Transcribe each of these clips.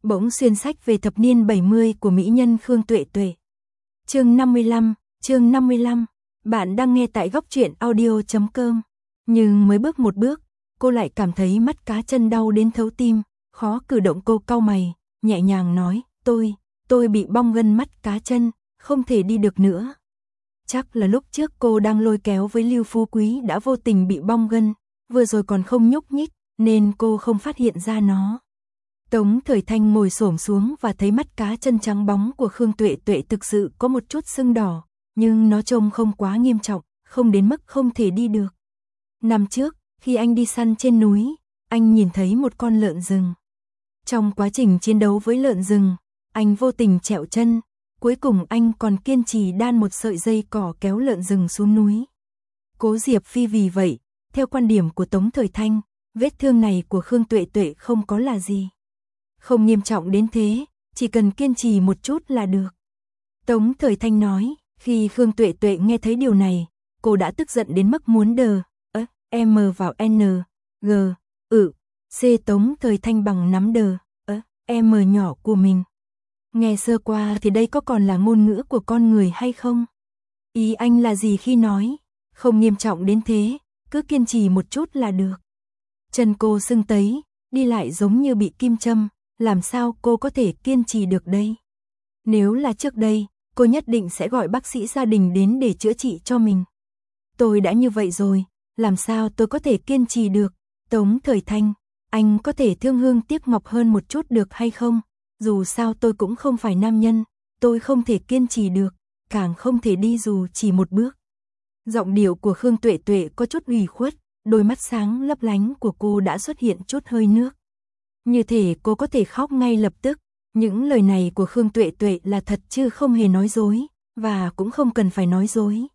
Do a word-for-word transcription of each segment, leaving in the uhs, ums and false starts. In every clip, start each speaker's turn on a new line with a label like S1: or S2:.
S1: Bỗng xuyên sách về thập niên bảy mươi của mỹ nhân Khương Tuệ Tuệ. Chương năm mươi lăm, chương năm mươi lăm. Bạn đang nghe tại góc truyện audio chấm com. Nhưng mới bước một bước, cô lại cảm thấy mắt cá chân đau đến thấu tim, khó cử động. Cô cau mày, nhẹ nhàng nói, tôi, tôi bị bong gân mắt cá chân, không thể đi được nữa. Chắc là lúc trước cô đang lôi kéo với Lưu Phú Quý đã vô tình bị bong gân, vừa rồi còn không nhúc nhích, nên cô không phát hiện ra nó. Tống Thời Thanh ngồi xổm xuống và thấy mắt cá chân trắng bóng của Khương Tuệ Tuệ thực sự có một chút sưng đỏ, nhưng nó trông không quá nghiêm trọng, không đến mức không thể đi được. Năm trước, khi anh đi săn trên núi, anh nhìn thấy một con lợn rừng. Trong quá trình chiến đấu với lợn rừng, anh vô tình trẹo chân, cuối cùng anh còn kiên trì đan một sợi dây cỏ kéo lợn rừng xuống núi. Cố Diệp Phi vì vậy, theo quan điểm của Tống Thời Thanh, vết thương này của Khương Tuệ Tuệ không có là gì. Không nghiêm trọng đến thế, chỉ cần kiên trì một chút là được. Tống Thời Thanh nói, khi Khương Tuệ Tuệ nghe thấy điều này, cô đã tức giận đến mức muốn đờ, ơ, M vào N, G, ự, C. Tống Thời Thanh bằng nắm đờ, ơ, M nhỏ của mình. Nghe sơ qua thì đây có còn là ngôn ngữ của con người hay không? Ý anh là gì khi nói, không nghiêm trọng đến thế, cứ kiên trì một chút là được. Chân cô sưng tấy, đi lại giống như bị kim châm, làm sao cô có thể kiên trì được đây? Nếu là trước đây, cô nhất định sẽ gọi bác sĩ gia đình đến để chữa trị cho mình. Tôi đã như vậy rồi, làm sao tôi có thể kiên trì được? Tống Thời Thanh, anh có thể thương hương tiếc ngọc hơn một chút được hay không? Dù sao tôi cũng không phải nam nhân, tôi không thể kiên trì được, càng không thể đi dù chỉ một bước. Giọng điệu của Khương Tuệ Tuệ có chút ủy khuất, đôi mắt sáng lấp lánh của cô đã xuất hiện chút hơi nước. Như thể cô có thể khóc ngay lập tức. Những lời này của Khương Tuệ Tuệ là thật chứ không hề nói dối, và cũng không cần phải nói dối.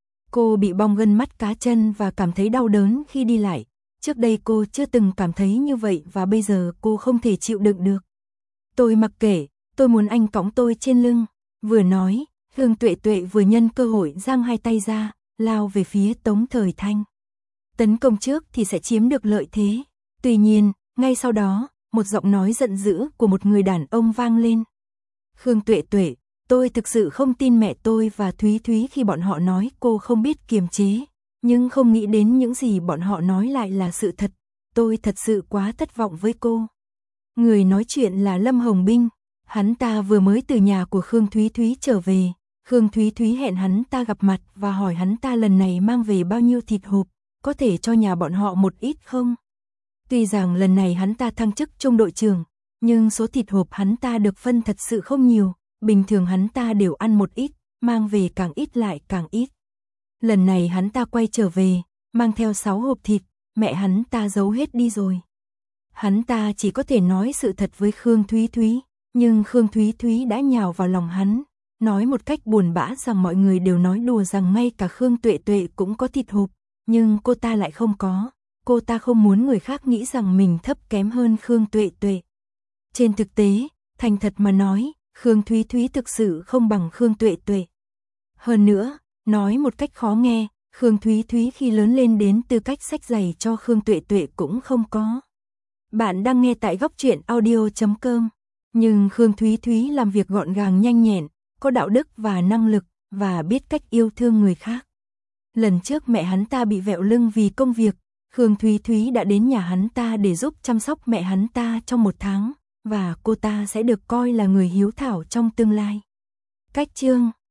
S1: Cô bị bong gân mắt cá chân và cảm thấy đau đớn khi đi lại. Trước đây cô chưa từng cảm thấy như vậy và bây giờ cô không thể chịu đựng được. Tôi mặc kệ, tôi muốn anh cõng tôi trên lưng. Vừa nói, Khương Tuệ Tuệ vừa nhân cơ hội giang hai tay ra, lao về phía Tống Thời Thanh. Tấn công trước thì sẽ chiếm được lợi thế. Tuy nhiên, ngay sau đó, một giọng nói giận dữ của một người đàn ông vang lên. Khương Tuệ Tuệ, tôi thực sự không tin mẹ tôi và Thúy Thúy khi bọn họ nói cô không biết kiềm chế, nhưng không nghĩ đến những gì bọn họ nói lại là sự thật. Tôi thật sự quá thất vọng với cô. Người nói chuyện là Lâm Hồng Binh, hắn ta vừa mới từ nhà của Khương Thúy Thúy trở về. Khương Thúy Thúy hẹn hắn ta gặp mặt và hỏi hắn ta lần này mang về bao nhiêu thịt hộp, có thể cho nhà bọn họ một ít không? Tuy rằng lần này hắn ta thăng chức trung đội trưởng, nhưng số thịt hộp hắn ta được phân thật sự không nhiều, bình thường hắn ta đều ăn một ít, mang về càng ít lại càng ít. Lần này hắn ta quay trở về, mang theo sáu hộp thịt, mẹ hắn ta giấu hết đi rồi. Hắn ta chỉ có thể nói sự thật với Khương Thúy Thúy, nhưng Khương Thúy Thúy đã nhào vào lòng hắn, nói một cách buồn bã rằng mọi người đều nói đùa rằng ngay cả Khương Tuệ Tuệ cũng có thịt hộp, nhưng cô ta lại không có. Cô ta không muốn người khác nghĩ rằng mình thấp kém hơn Khương Tuệ Tuệ. Trên thực tế, thành thật mà nói, Khương Thúy Thúy thực sự không bằng Khương Tuệ Tuệ. Hơn nữa, nói một cách khó nghe, Khương Thúy Thúy khi lớn lên đến tư cách xách giày cho Khương Tuệ Tuệ cũng không có. Bạn đang nghe tại góc truyện audio chấm com. Nhưng Khương Thúy Thúy làm việc gọn gàng nhanh nhẹn, có đạo đức và năng lực, và biết cách yêu thương người khác. Lần trước mẹ hắn ta bị vẹo lưng vì công việc, Khương Thúy Thúy đã đến nhà hắn ta để giúp chăm sóc mẹ hắn ta trong một tháng, và cô ta sẽ được coi là người hiếu thảo trong tương lai. Cách chương